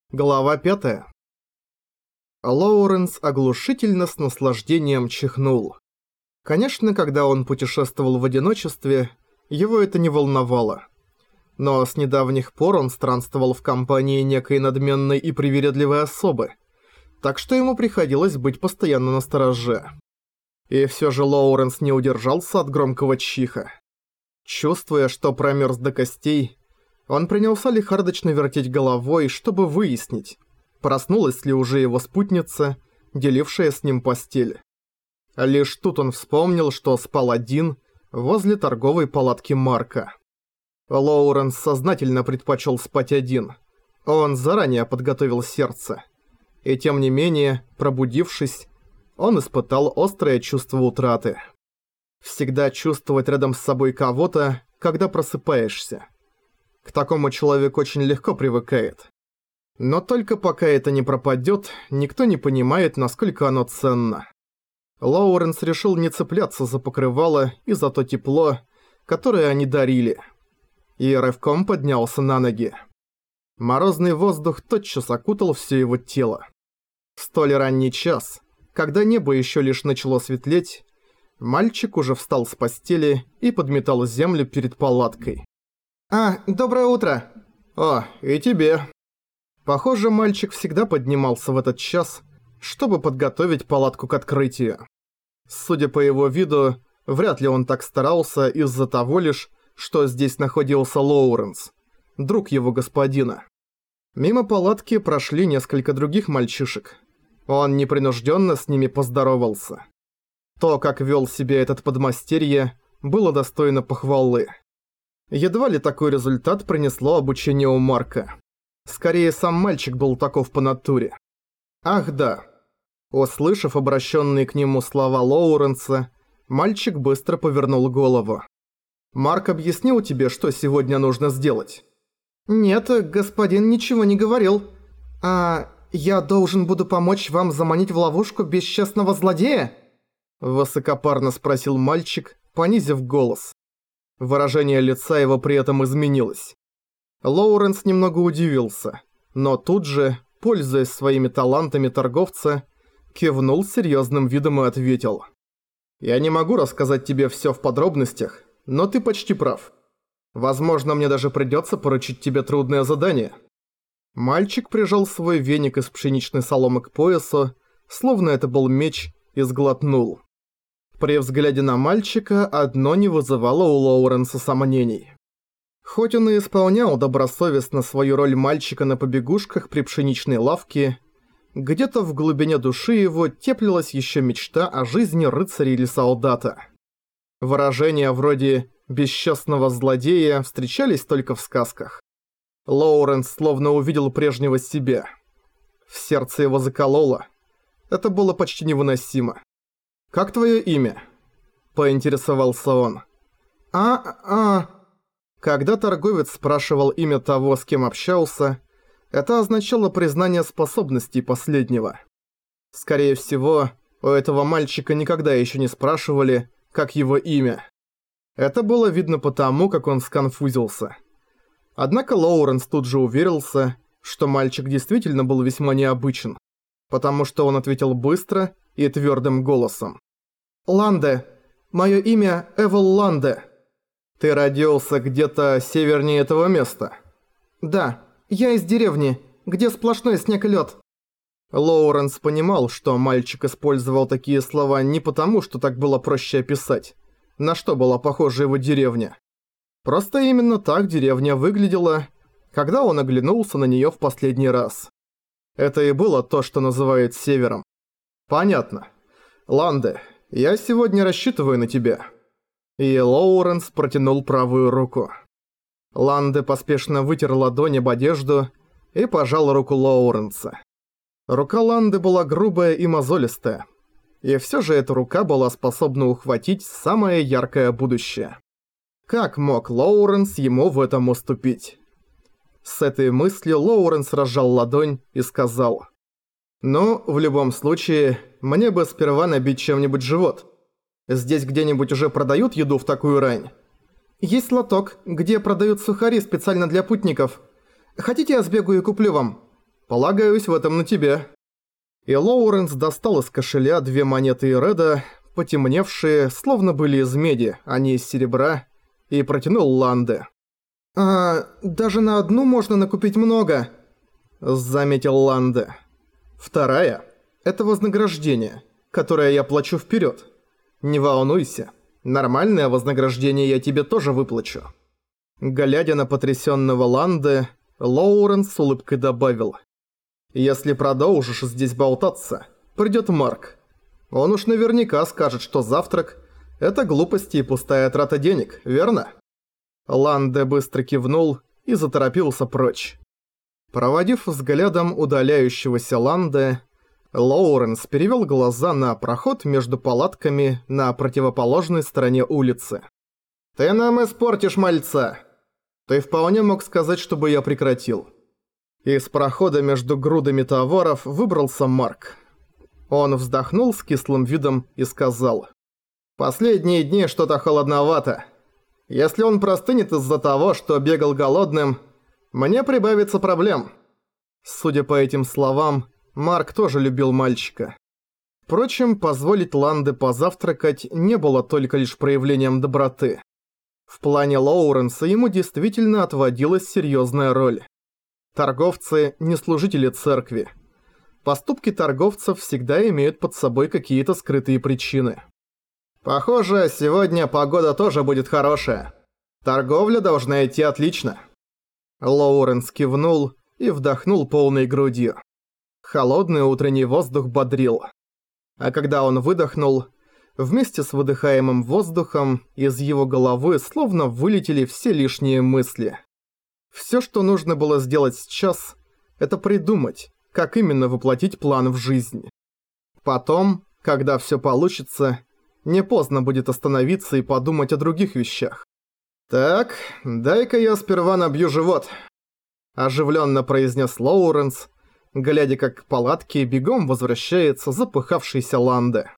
Глава 5. Лоуренс оглушительно с наслаждением чихнул. Конечно, когда он путешествовал в одиночестве, его это не волновало. Но с недавних пор он странствовал в компании некой надменной и привередливой особы, так что ему приходилось быть постоянно настороже. И все же Лоуренс не удержался от громкого чиха. Чувствуя, что промерз до костей, он принялся лихорадочно вертеть головой, чтобы выяснить, проснулась ли уже его спутница, делившая с ним постель. Лишь тут он вспомнил, что спал один возле торговой палатки Марка. Лоуренс сознательно предпочел спать один. Он заранее подготовил сердце. И тем не менее, пробудившись, он испытал острое чувство утраты. Всегда чувствовать рядом с собой кого-то, когда просыпаешься. К такому человек очень легко привыкает. Но только пока это не пропадет, никто не понимает, насколько оно ценно. Лоуренс решил не цепляться за покрывало и за то тепло, которое они дарили. И рывком поднялся на ноги. Морозный воздух тотчас окутал все его тело. В столь ранний час, когда небо еще лишь начало светлеть, мальчик уже встал с постели и подметал землю перед палаткой. «Доброе утро!» «О, и тебе!» Похоже, мальчик всегда поднимался в этот час, чтобы подготовить палатку к открытию. Судя по его виду, вряд ли он так старался из-за того лишь, что здесь находился Лоуренс, друг его господина. Мимо палатки прошли несколько других мальчишек. Он непринужденно с ними поздоровался. То, как вел себя этот подмастерье, было достойно похвалы. Едва ли такой результат принесло обучение у Марка. Скорее, сам мальчик был таков по натуре. Ах да. Услышав обращенные к нему слова Лоуренса, мальчик быстро повернул голову. «Марк объяснил тебе, что сегодня нужно сделать?» «Нет, господин ничего не говорил. Я должен буду помочь вам заманить в ловушку бесчестного злодея?» Высокопарно спросил мальчик, понизив голос. Выражение лица его при этом изменилось. Лоуренс немного удивился, но тут же, пользуясь своими талантами торговца, кивнул с серьезным видом и ответил. «Я не могу рассказать тебе все в подробностях, но ты почти прав. Возможно, мне даже придется поручить тебе трудное задание». Мальчик прижал свой веник из пшеничной соломы к поясу, словно это был меч, и сглотнул. При взгляде на мальчика одно не вызывало у Лоуренса сомнений. Хоть он и исполнял добросовестно свою роль мальчика на побегушках при пшеничной лавке, где-то в глубине души его теплилась еще мечта о жизни рыцаря или солдата. Выражения вроде «бесчестного злодея» встречались только в сказках. Лоуренс словно увидел прежнего себя. В сердце его закололо. Это было почти невыносимо. «Как твое имя?» – поинтересовался он. Когда торговец спрашивал имя того, с кем общался, это означало признание способностей последнего. Скорее всего, у этого мальчика никогда еще не спрашивали, как его имя. Это было видно потому, как он сконфузился. Однако Лоуренс тут же уверился, что мальчик действительно был весьма необычен, потому что он ответил быстро и твердым голосом. «Ланде. Мое имя Эвел Ланде». «Ты родился где-то севернее этого места?» «Да, я из деревни, где сплошной снег и лед». Лоуренс понимал, что мальчик использовал такие слова не потому, что так было проще описать, на что была похожа его деревня. Просто именно так деревня выглядела, когда он оглянулся на нее в последний раз. Это и было то, что называют севером. «Понятно. Ланде, я сегодня рассчитываю на тебя». И Лоуренс протянул правую руку. Ланде поспешно вытер ладонь об одежду и пожал руку Лоуренса. Рука Ланде была грубая и мозолистая, и все же эта рука была способна ухватить самое яркое будущее. Как мог Лоуренс ему в этом уступить? С этой мыслью Лоуренс разжал ладонь и сказал: «Ну, в любом случае, мне бы сперва набить чем-нибудь живот. Здесь где-нибудь уже продают еду в такую рань?» «Есть лоток, где продают сухари специально для путников. Хотите, я сбегаю и куплю вам?» Полагаюсь в этом на тебя». И Лоуренс достал из кошеля 2 монеты Иреда, потемневшие, словно были из меди, а не из серебра, и протянул Ланде. Даже на одну можно накупить много», — заметил Ланде. «Вторая — это вознаграждение, которое я плачу вперед. Не волнуйся, нормальное вознаграждение я тебе тоже выплачу». Глядя на потрясенного Ланде, Лоуренс с улыбкой добавил: «Если продолжишь здесь болтаться, придет Марк. Он уж наверняка скажет, что завтрак – это глупости и пустая трата денег, верно?» Ланде быстро кивнул и заторопился прочь. Проводив взглядом удаляющегося Ланде, Лоуренс перевел глаза на проход между палатками на противоположной стороне улицы. «Ты нам испортишь мальца! Ты вполне мог сказать, чтобы я прекратил». Из прохода между грудами товаров выбрался Марк. Он вздохнул с кислым видом и сказал: «Последние дни что-то холодновато. Если он простынет из-за того, что бегал голодным, мне прибавится проблем». Судя по этим словам, Марк тоже любил мальчика. Впрочем, позволить Ланде позавтракать не было только лишь проявлением доброты. В плане Лоуренса ему действительно отводилась серьезная роль. Торговцы – не служители церкви. Поступки торговцев всегда имеют под собой какие-то скрытые причины. «Похоже, сегодня погода тоже будет хорошая. Торговля должна идти отлично». Лоуренс кивнул и вдохнул полной грудью. Холодный утренний воздух бодрил. А когда он выдохнул, вместе с выдыхаемым воздухом из его головы словно вылетели все лишние мысли. Все, что нужно было сделать сейчас, это придумать, как именно воплотить план в жизнь. Потом, когда все получится, не поздно будет остановиться и подумать о других вещах. «Так, дай-ка я сперва набью живот», – оживленно произнес Лоуренс, глядя, как к палатке бегом возвращается запыхавшийся Ланде.